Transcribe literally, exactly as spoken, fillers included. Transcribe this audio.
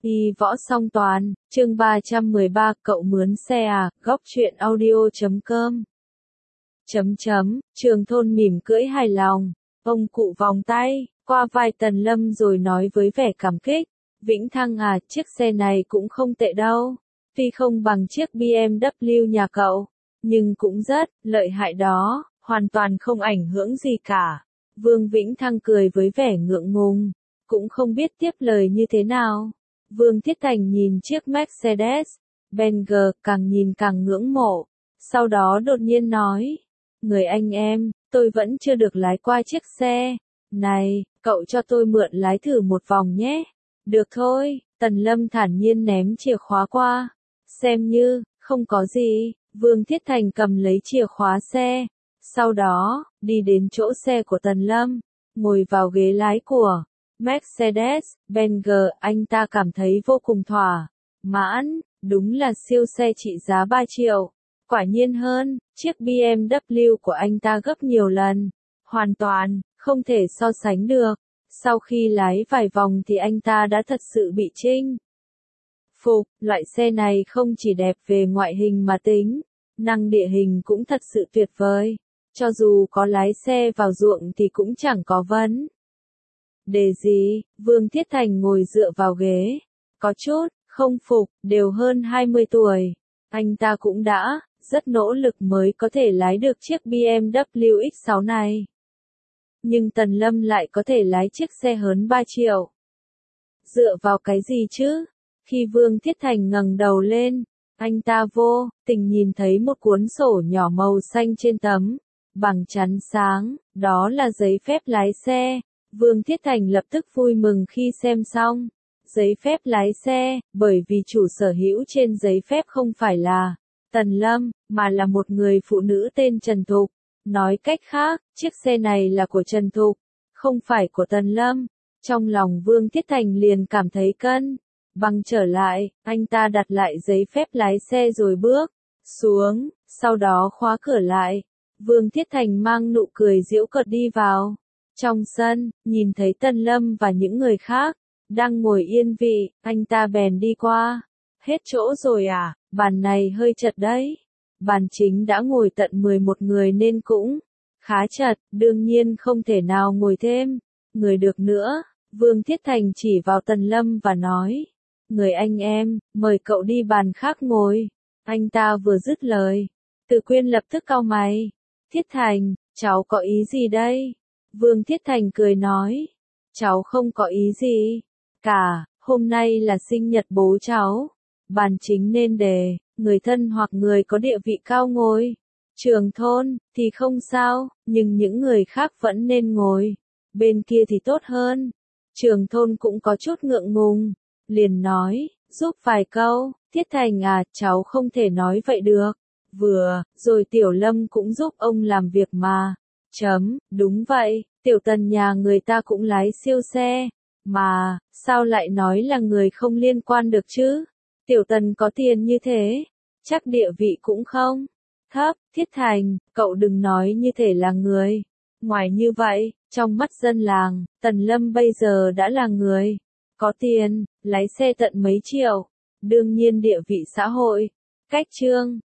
Y võ song toàn, chương ba trăm mười ba, cậu mướn xe à, góc truyện audio chấm com. Chấm chấm, Trường Thôn mỉm cưỡi hài lòng, ông cụ vòng tay, qua vai Tần Lâm rồi nói với vẻ cảm kích, Vĩnh Thăng à, chiếc xe này cũng không tệ đâu, tuy không bằng chiếc bê em vê nhà cậu, nhưng cũng rất lợi hại đó, hoàn toàn không ảnh hưởng gì cả. Vương Vĩnh Thăng cười với vẻ ngượng ngùng, cũng không biết tiếp lời như thế nào. Vương Thiết Thành nhìn chiếc Mercedes-Benz, càng nhìn càng ngưỡng mộ, sau đó đột nhiên nói, người anh em, tôi vẫn chưa được lái qua chiếc xe này, cậu cho tôi mượn lái thử một vòng nhé. Được thôi, Tần Lâm thản nhiên ném chìa khóa qua, xem như, không có gì. Vương Thiết Thành cầm lấy chìa khóa xe, sau đó, đi đến chỗ xe của Tần Lâm, ngồi vào ghế lái của Mercedes-Benz, anh ta cảm thấy vô cùng thỏa mãn, đúng là siêu xe trị giá ba triệu, quả nhiên hơn, chiếc bê em vê của anh ta gấp nhiều lần, hoàn toàn, không thể so sánh được. Sau khi lái vài vòng thì anh ta đã thật sự bị chinh phục, loại xe này không chỉ đẹp về ngoại hình mà tính năng địa hình cũng thật sự tuyệt vời, cho dù có lái xe vào ruộng thì cũng chẳng có vấn đề gì. Vương Thiết Thành ngồi dựa vào ghế, có chút không phục, đều hơn hai mươi tuổi, anh ta cũng đã rất nỗ lực mới có thể lái được chiếc bê em vê X sáu này. Nhưng Tần Lâm lại có thể lái chiếc xe hơn ba triệu. Dựa vào cái gì chứ? Khi Vương Thiết Thành ngẩng đầu lên, anh ta vô tình nhìn thấy một cuốn sổ nhỏ màu xanh trên tấm bằng chắn sáng, đó là giấy phép lái xe. Vương Thiết Thành lập tức vui mừng khi xem xong giấy phép lái xe, bởi vì chủ sở hữu trên giấy phép không phải là Tần Lâm, mà là một người phụ nữ tên Trần Thục. Nói cách khác, chiếc xe này là của Trần Thục, không phải của Tần Lâm. Trong lòng Vương Thiết Thành liền cảm thấy cân bằng trở lại, anh ta đặt lại giấy phép lái xe rồi bước xuống, sau đó khóa cửa lại. Vương Thiết Thành mang nụ cười giễu cợt đi vào trong sân, nhìn thấy Tần Lâm và những người khác đang ngồi yên vị, anh ta bèn đi qua. Hết chỗ rồi à, bàn này hơi chật đấy. Bàn chính đã ngồi tận mười một người nên cũng khá chật, đương nhiên không thể nào ngồi thêm người được nữa. Vương Thiết Thành chỉ vào Tần Lâm và nói, người anh em, mời cậu đi bàn khác ngồi. Anh ta vừa dứt lời, Từ Quyên lập tức cau mày. Thiết Thành, cháu có ý gì đây? Vương Thiết Thành cười nói, cháu không có ý gì cả, hôm nay là sinh nhật bố cháu. Bàn chính nên để người thân hoặc người có địa vị cao ngồi. Trường Thôn thì không sao, nhưng những người khác vẫn nên ngồi bên kia thì tốt hơn. Trường Thôn cũng có chút ngượng ngùng, liền nói, giúp vài câu. Thiết Thành à, cháu không thể nói vậy được. Vừa rồi Tiểu Lâm cũng giúp ông làm việc mà. Chấm, đúng vậy, Tiểu Tần nhà người ta cũng lái siêu xe, mà, sao lại nói là người không liên quan được chứ? Tiểu Tần có tiền như thế, chắc địa vị cũng không thấp. Thiết Thành, cậu đừng nói như thể là người ngoài như vậy. Trong mắt dân làng, Tần Lâm bây giờ đã là người có tiền, lái xe tận mấy triệu, đương nhiên địa vị xã hội cách trương